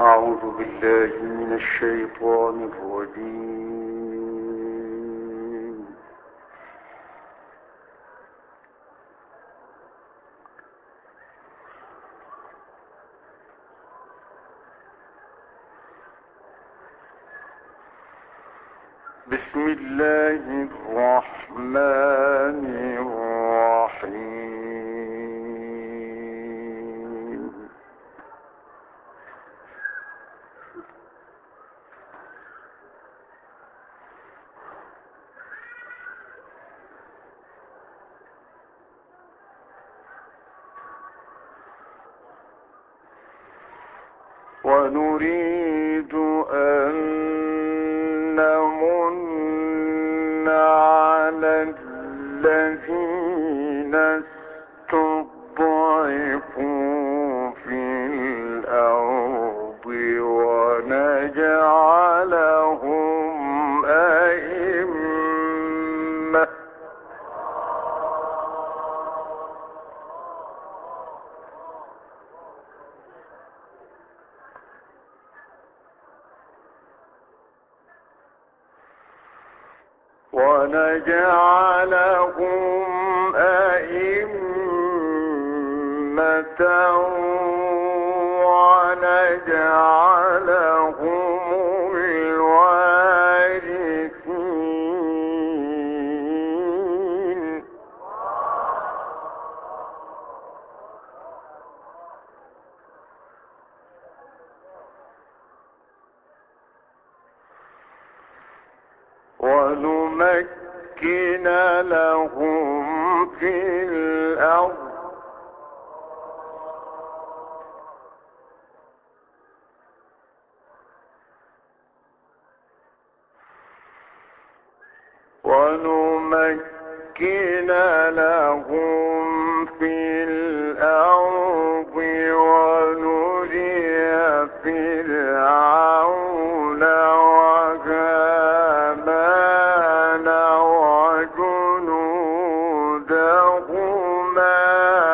أعوذ بالله من الشيطان الرجيم. بسم الله الرحمن الرحيم. ونريد أن نمن على الذين استضعفوا في الأرض ونجعلهم أئمة ونجعلهم الوارثين ونمكن لهم في الأرض ونري فرعون وهامان وجنودهما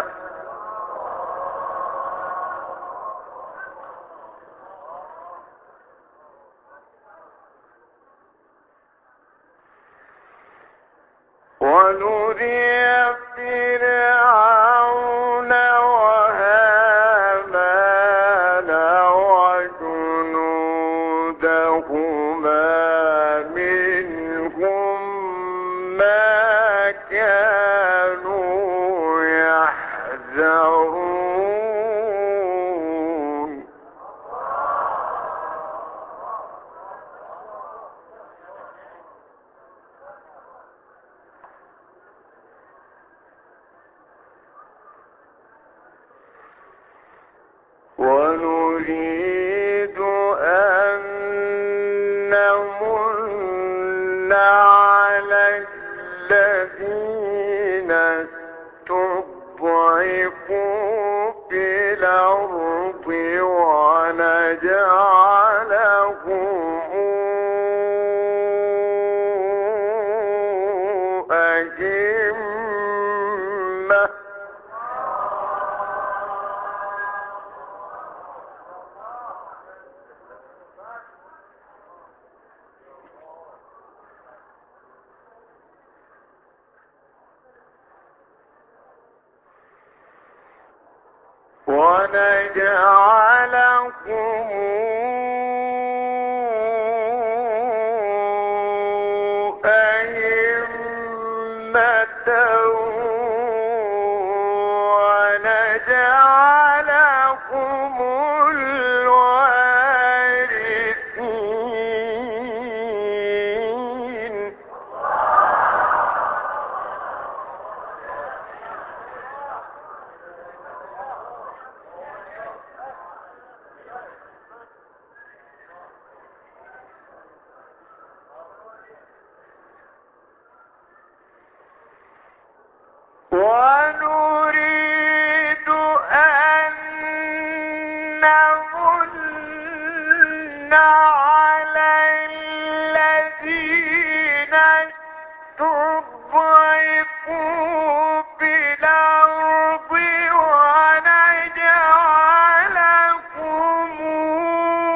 منهم ما كانوا يحذرون ونريد أن نمن على الذين استضعفوا في الأرض ونجعلهم أئمة ونجعلهم الوارثين ونريد أن نمن على الذين استضعفوا في الأرض ونجعلهم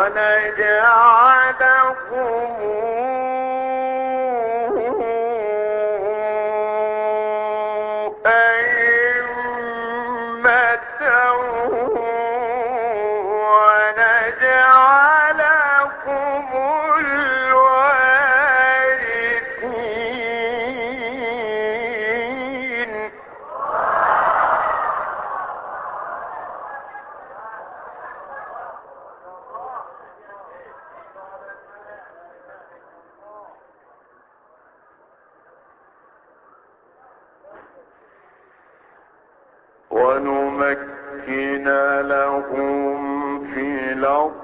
ونمكن لهم في الأرض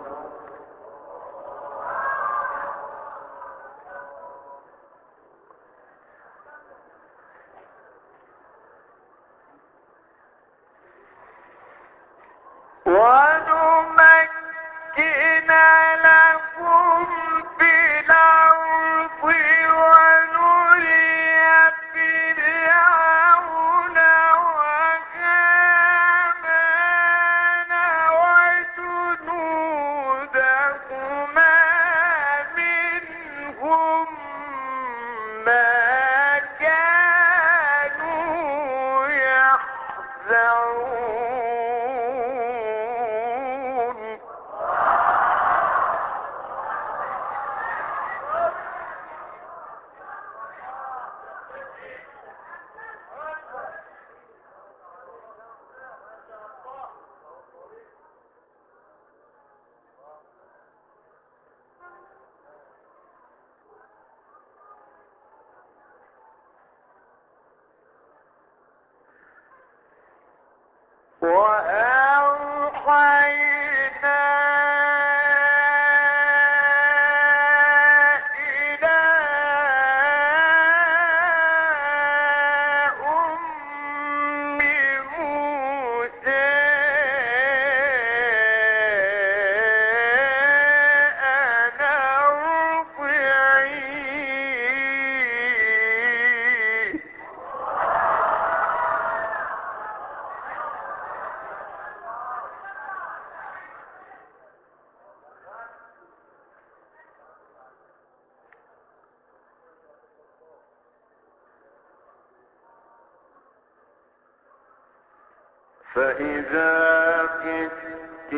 فإذا خفت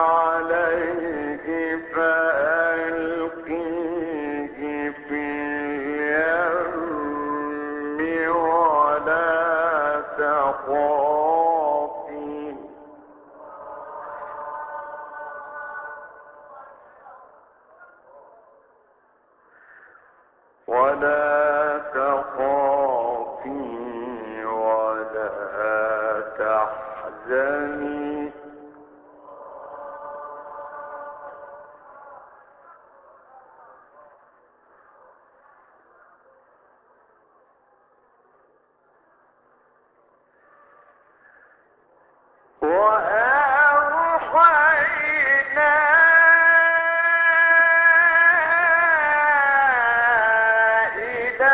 عليه فألقيه في اليم ولا تخافي ولا تحزني وأوحينا إلى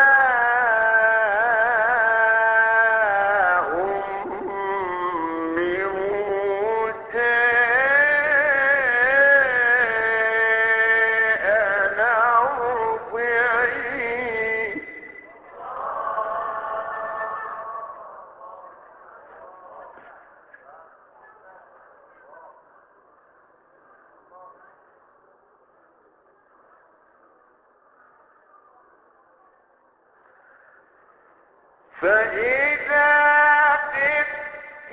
فإذا خفت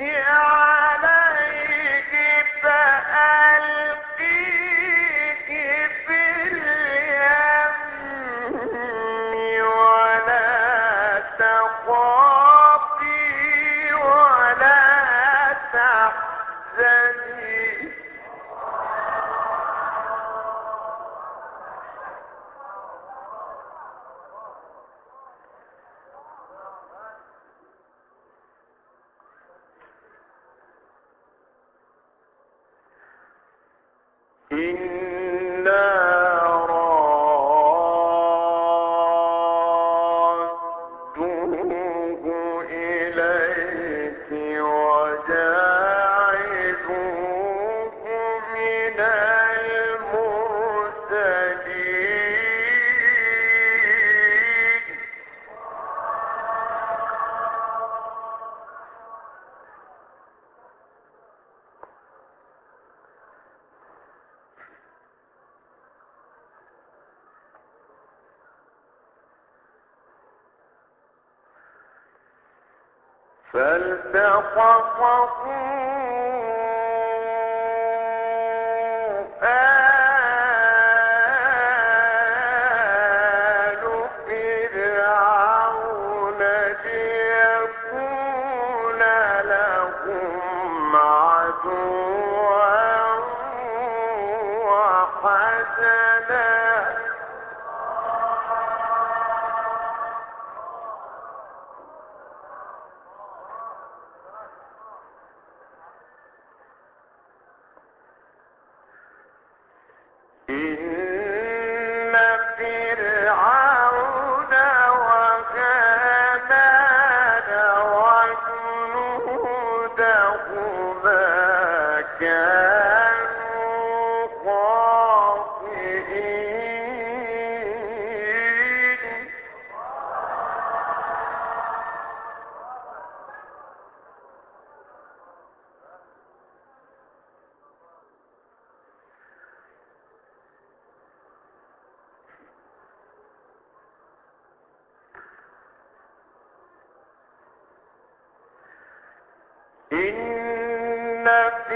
عليه فألقيه في اليم ولا تخافي ولا تحزني إنا رادوه إليك وجاعلوه من المرسلين فالتقطه آل فرعون ليكون لهم عدوا وحزنا إن فرعون وهامان وجنودهما كانوا خاطئين إن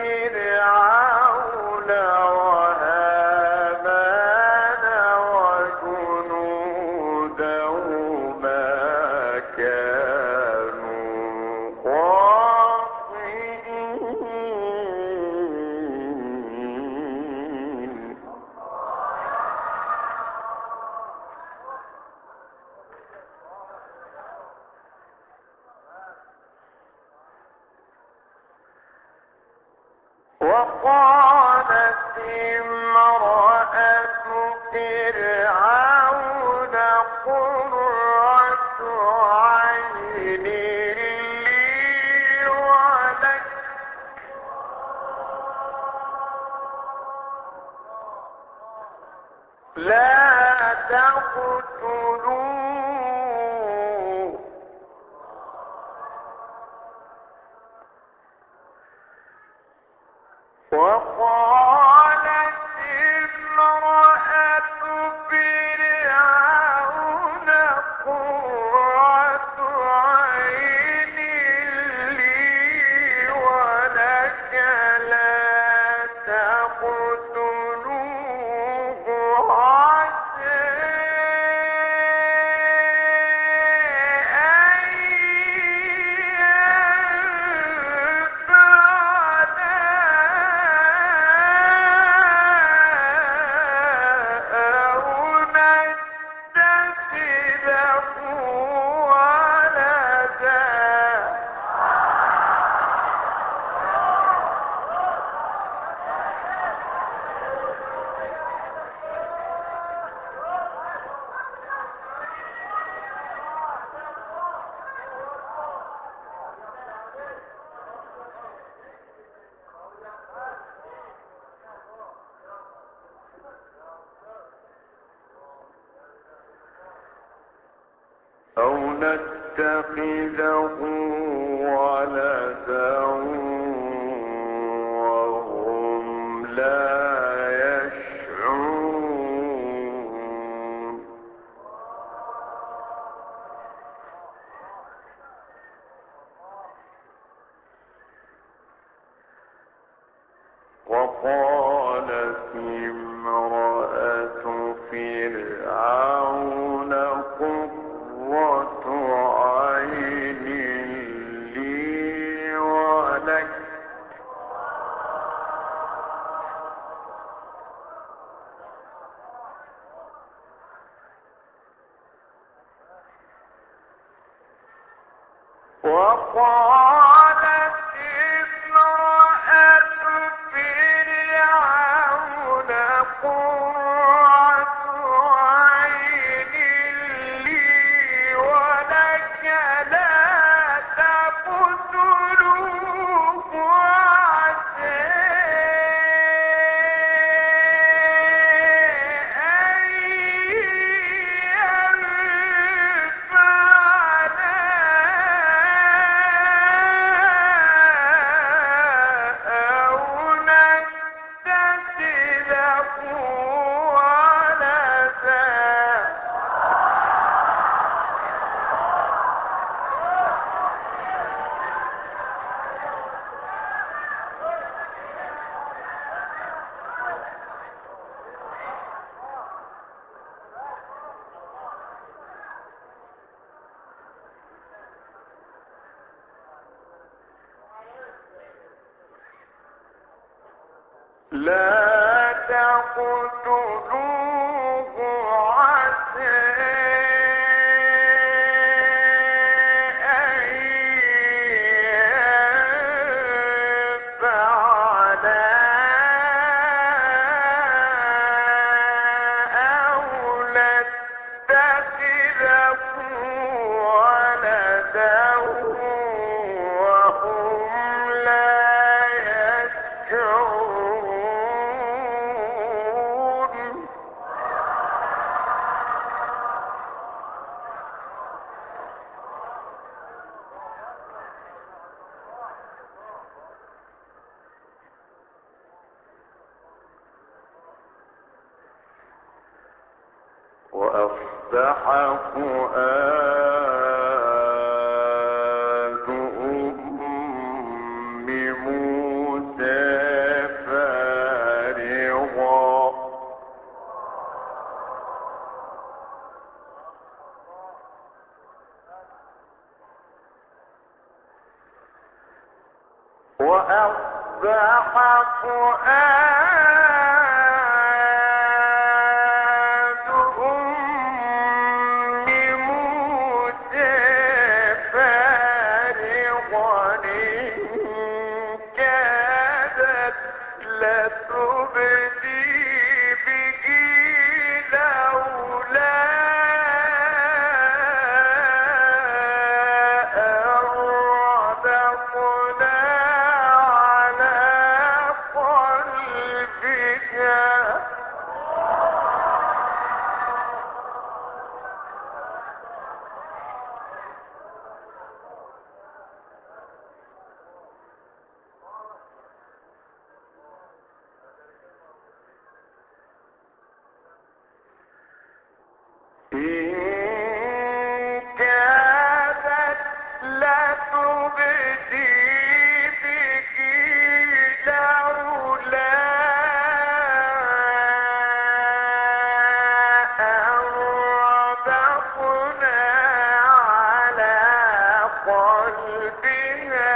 فرعون وهامان وجنودهما كانوا خاطئين وقالت امرأة فرعون قرة عين لي ولك لا تقتلوه وقالت امرأة فرعون قرة عين لي ولك لا تقتلوه عسى أن أو نتخذه ولدا وهم لا يشعرون وقالت امرأة فرعون قرة عين لي ولك وقالت امرأة فرعون قرة عين لي ولك لا تقتلوه عسى أن لا تقتلوه عسى أن ينفعنا أو نتخذه ولدا وهم لا يشعرون. وأصبح فؤاد أم موسى فارغا وأصبح فؤاد أم موسى فارغا إن كادت لتبدي به لولا أن ربطنا على قلبها. إن كادت لتبدي به لولا أن ربطنا على قلبها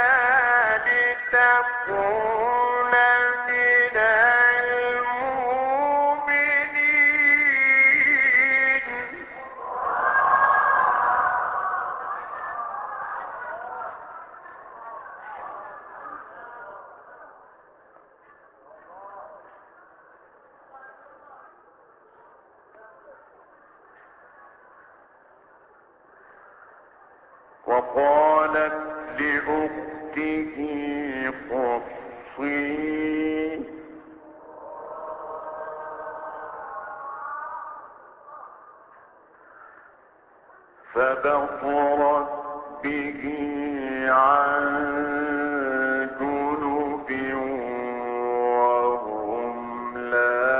لتكون من المؤمنين. وقالت لأخته قصيه فبصرت به عن جنب وهم لا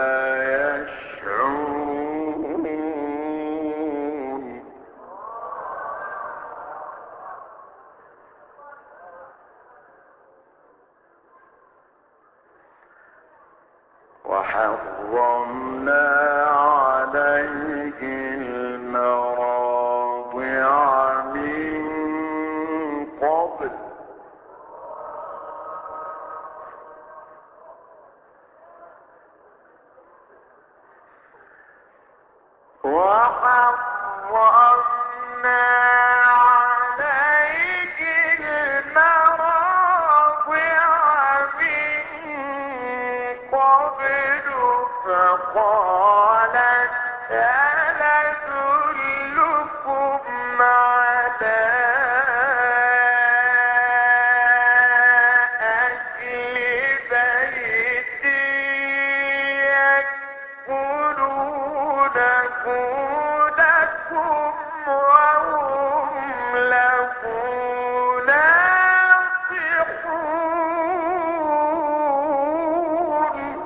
يشعرون. وحرمنا عليه المراضع من قبل وحرمنا عليه المراضع من قبل فقالت هل أدلكم على أهل بيت يكفلونه لكم وهم له ناصحون.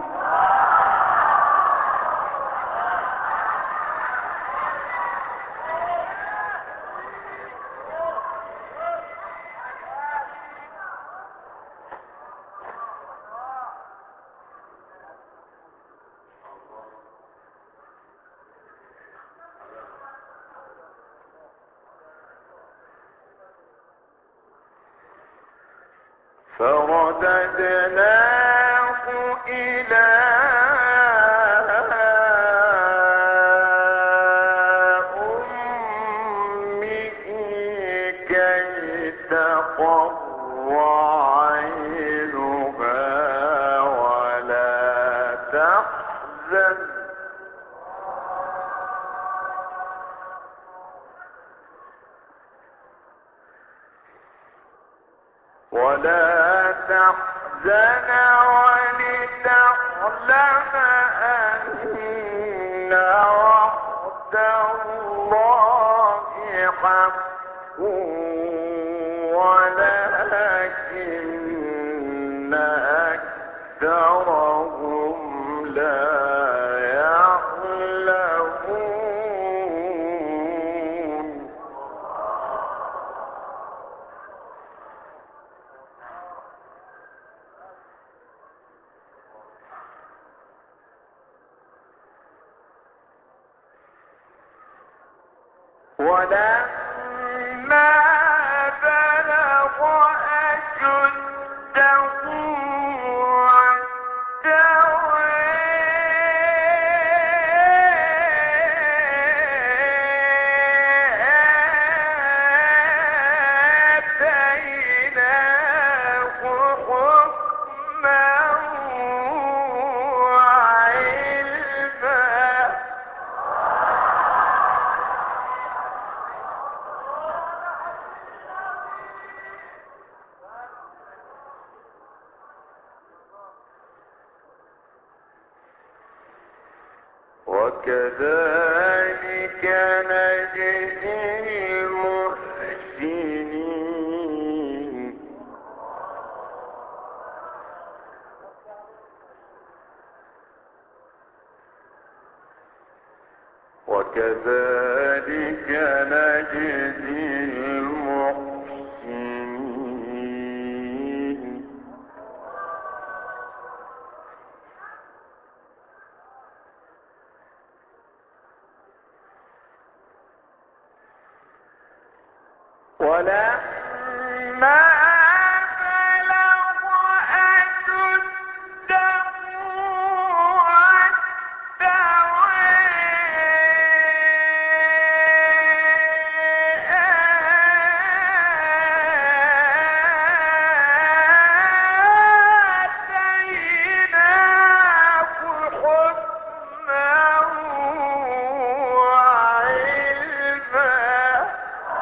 فرددناه إلى تحزن ولتعلم أن وعد الله حق ولكن أكثرهم لا يعلمون ولما بلغ أشده آتيناه حكما وعلما وكذلك نجزي المحسنين وكذلك نجزي المحسنين ولما بلغ أشده آتيناه حكما وعلما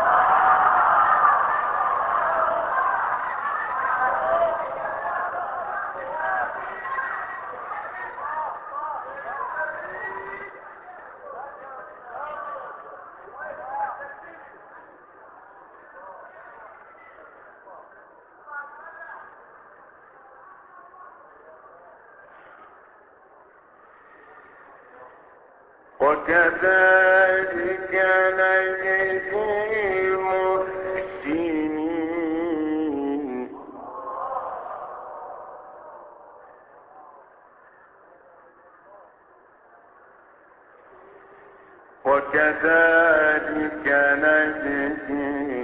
وكذلك نجزي المحسنين وكذلك نجزي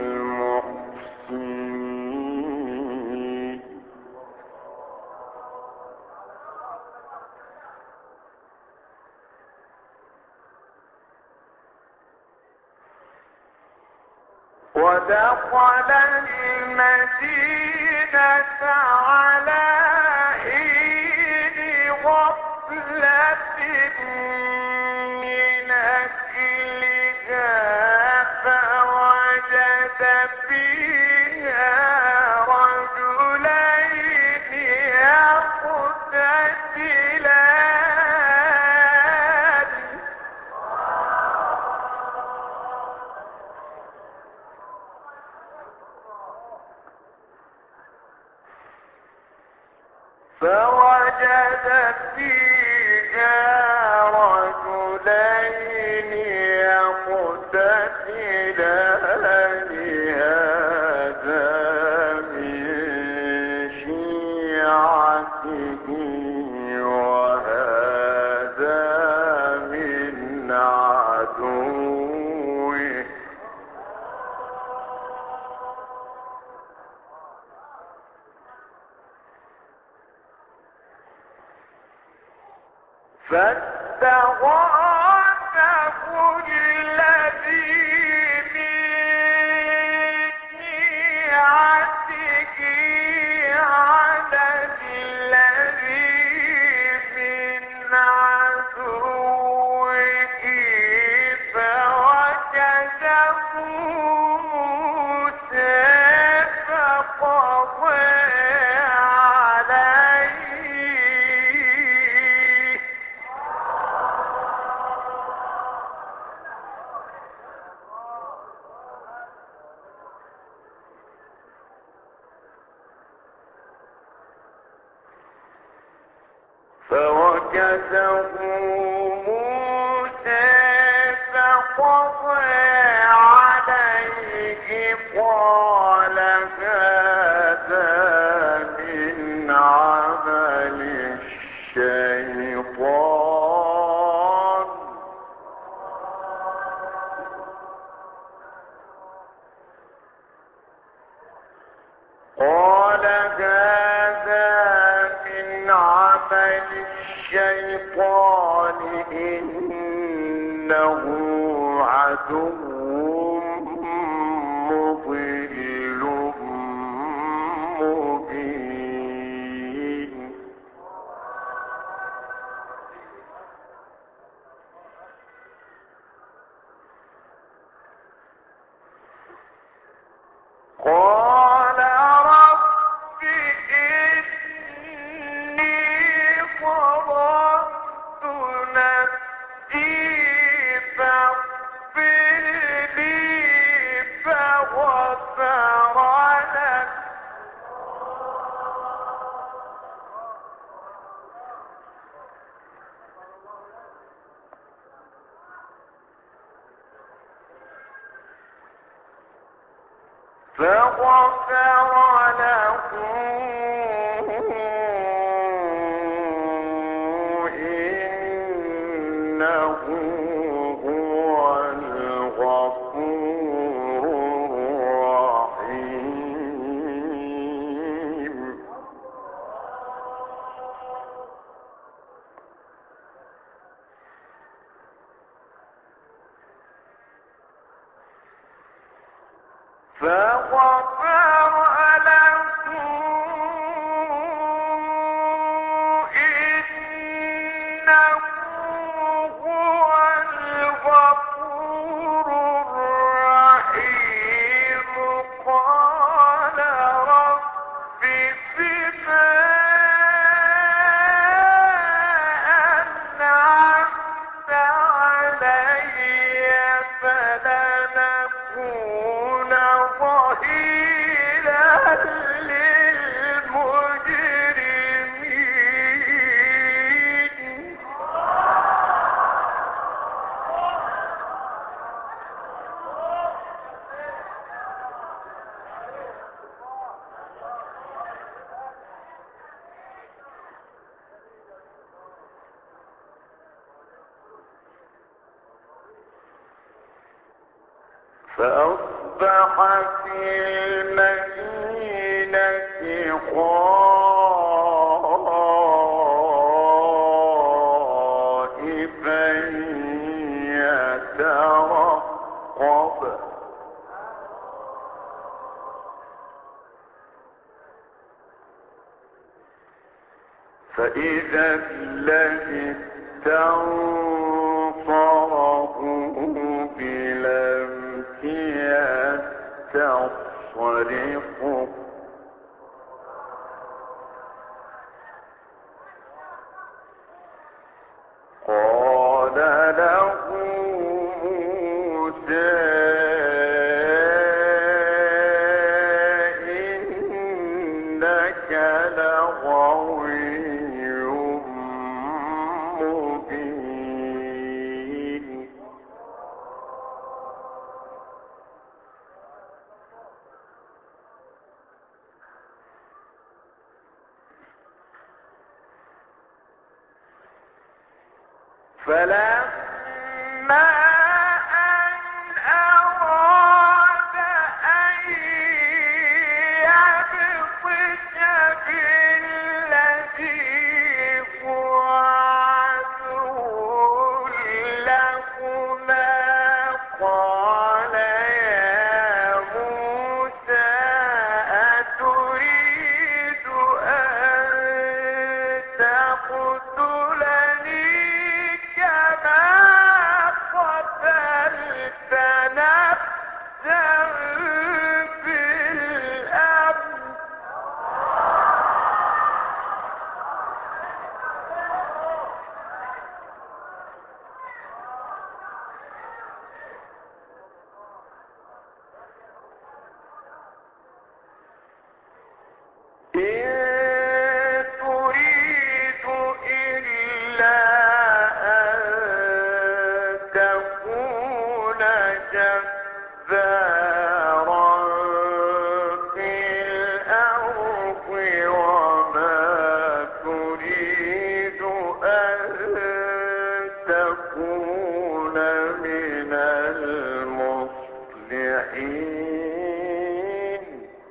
المحسنين ودخل المدينة على حين غفلة من أهلها فوجد فيها رجلين يقتتلان فوجد فيها رجلين يقتتلان هذا من شيعته وهذا من عدوه فاستغاثه الذي من شيعته على الذي من عدوه فوجده موسى فقضى عليه قال هذا من عمل الشيطان قال هذا من عمل الشيطان إنه عدو مضل مبين قال رب إني ظلمت نفسي فاغفر لي فغفر له إنه هو الغفور الرحيم فغفر له إنه هو الغفور الرحيم قال رب بما أنعمت علي فلنكون ظهيرا للمجرمين فأصبح في المدينة خائفا يترقب فإذا الذي استنصره بلمس يستصرخه قال له موسى إنك لغوي مبين فلما أن أراد أن يبطش بالذي هو عدو لهما قال يا موسى أتريد أن تقتلني جبارا في الأرض وما تريد أن تكون من المصلحين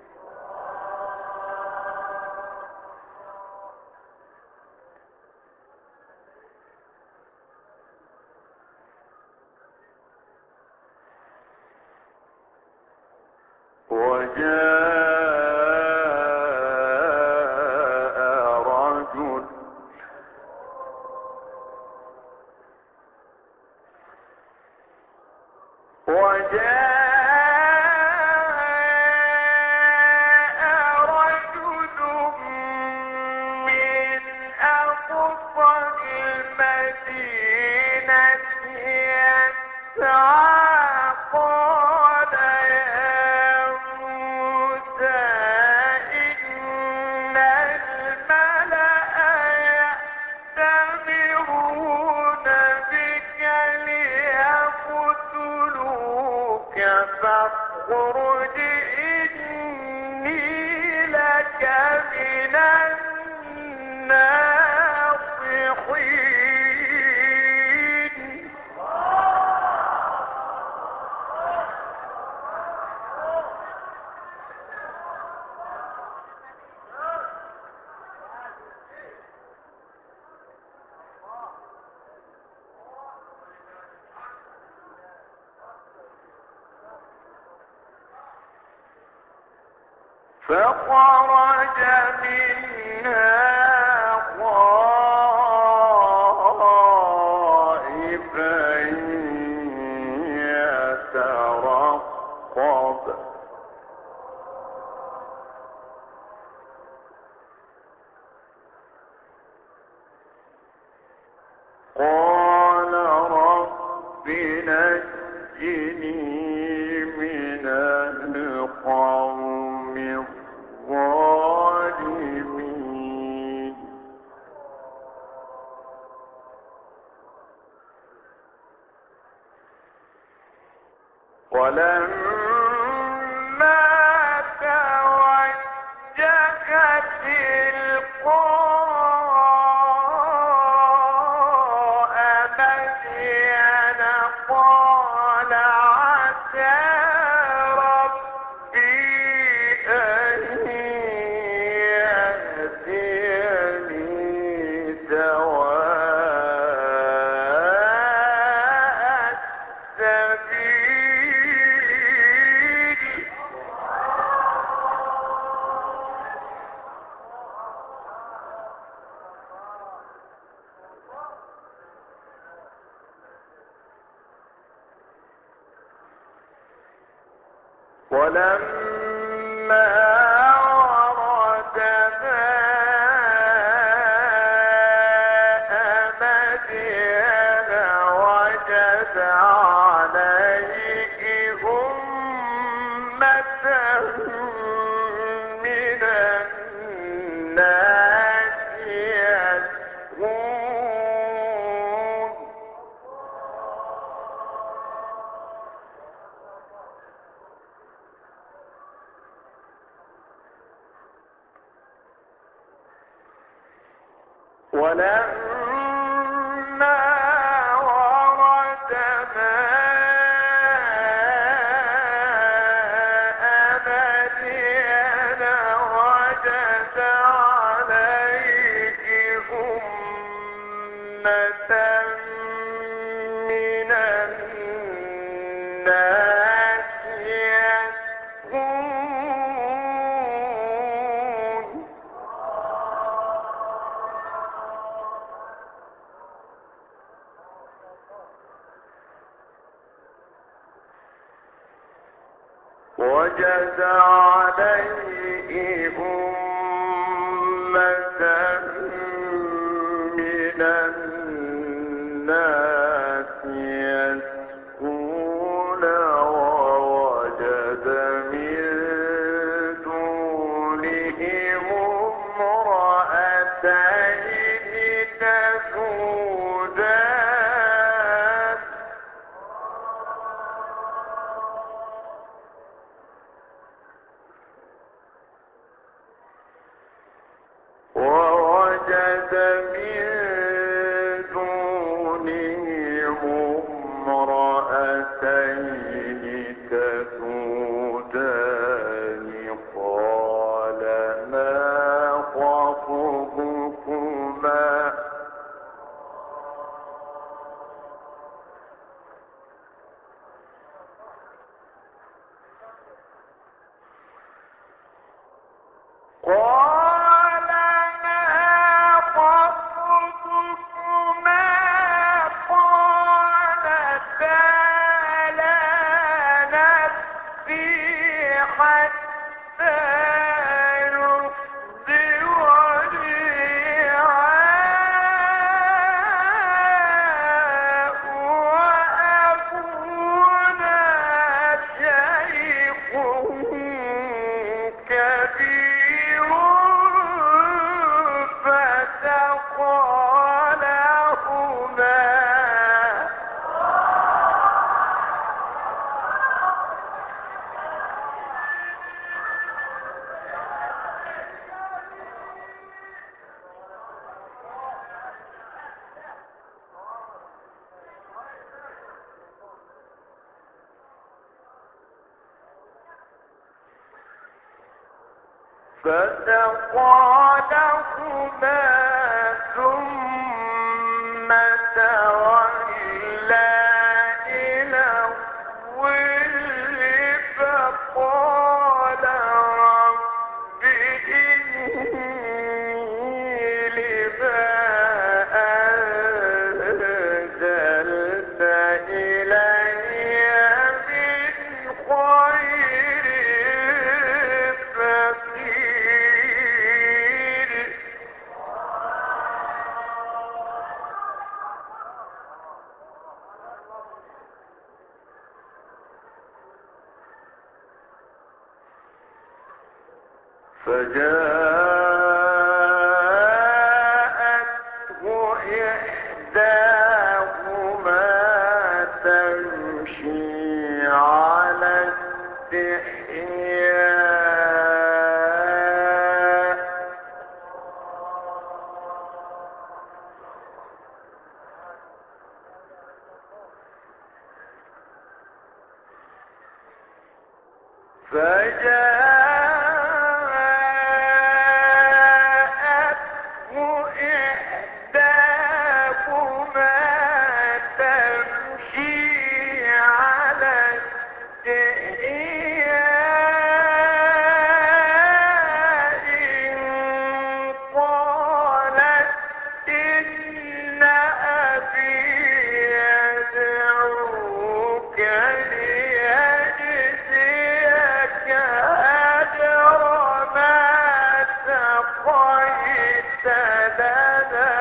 وجاء رجل من أقصى المدينة يسعى قال يا موسى إن الملأ يأتمرون بك ليقتلوك فاخرج إني لك من الناصحين فخرج منها خائفا يترقب قال رب نجني من القوم الظالمين ولما توجه تلقاء مدين قال عسى ربي أن يهديني سواء السبيل ولما ورد ماء مدين وجد عليه أمة من الناس يسقون ولما ورد ماء مدين وجد عليه أمة من الناس يسقون وجد عليه أمة من الناس يسقون ووجد من دونهم امرأتين تذودان فسقى لهما ثم تولى إلى الظل فقال رب إني لما أنزلت إلي من خير فقير. فجاءته إحداهما تمشي على استحياء قالت إن أبي يدعوك ليجزيك أجر ما سقيت لنا.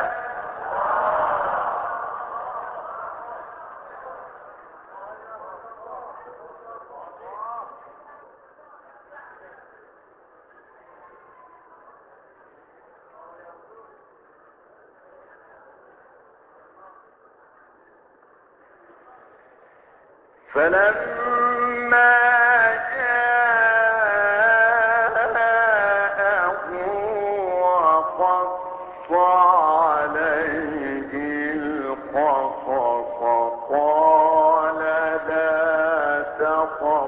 فلما جاءه وقص عليه القصص قال لا تخف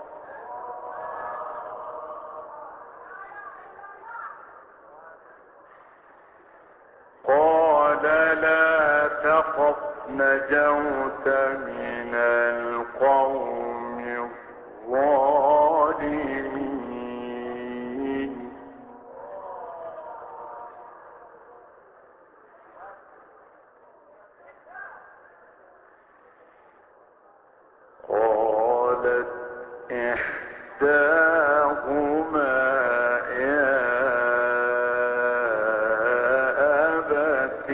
نجوت من القوم الظالمين. قالت إحداهما يا أبت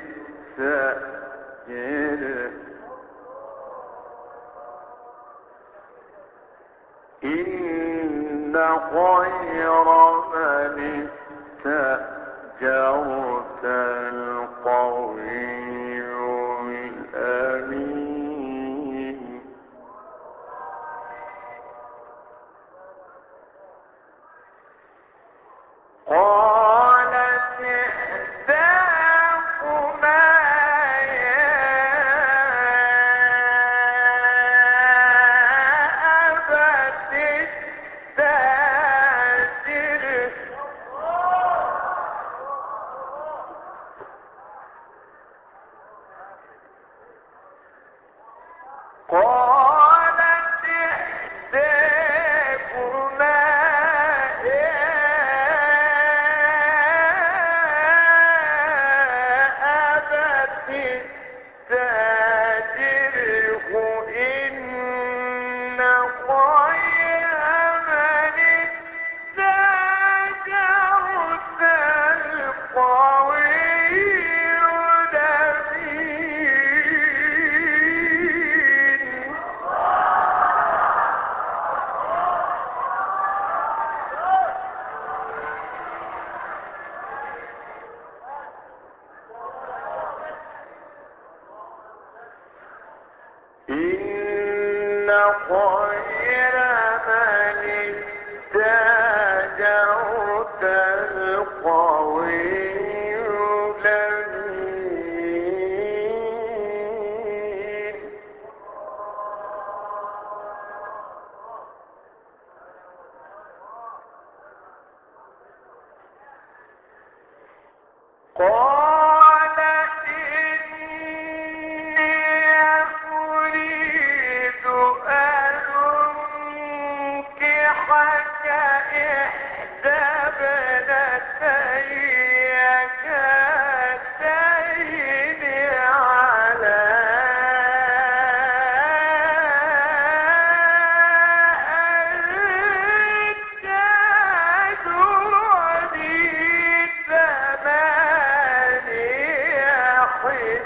استأجره إن خير من استأجرت القوي الأمين. قالت إحداهما يا أبت استأجره قالت إحداهما يا أبت استأجره إن خير من استأجرت القوي الأمين. إن خير من استأجرت القوي الأمين.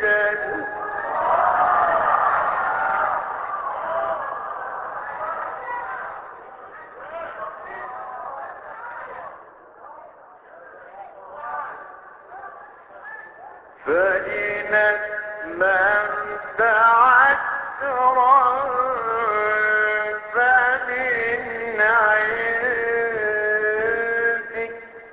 فإن أتممت عشرا فمن عندك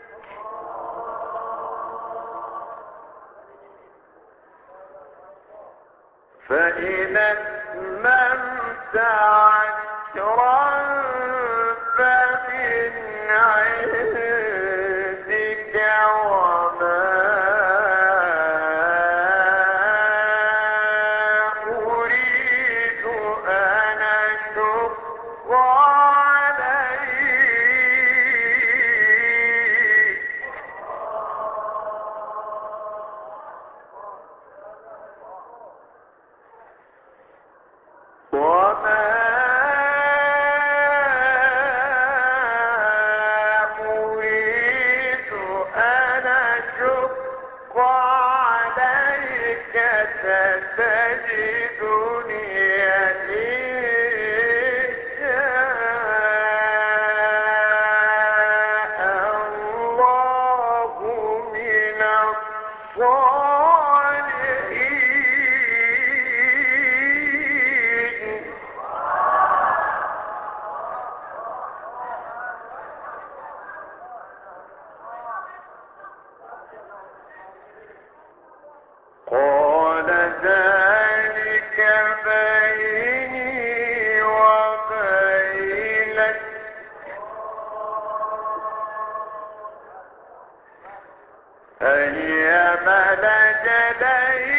فإن أتممت عشرا فمن عندك وما أريد أن أشق عليك وما أريد أن أشق عليك ستجدني إن شاء الله من الصالحين. قال ذلك بيني وبينك أيما لجدي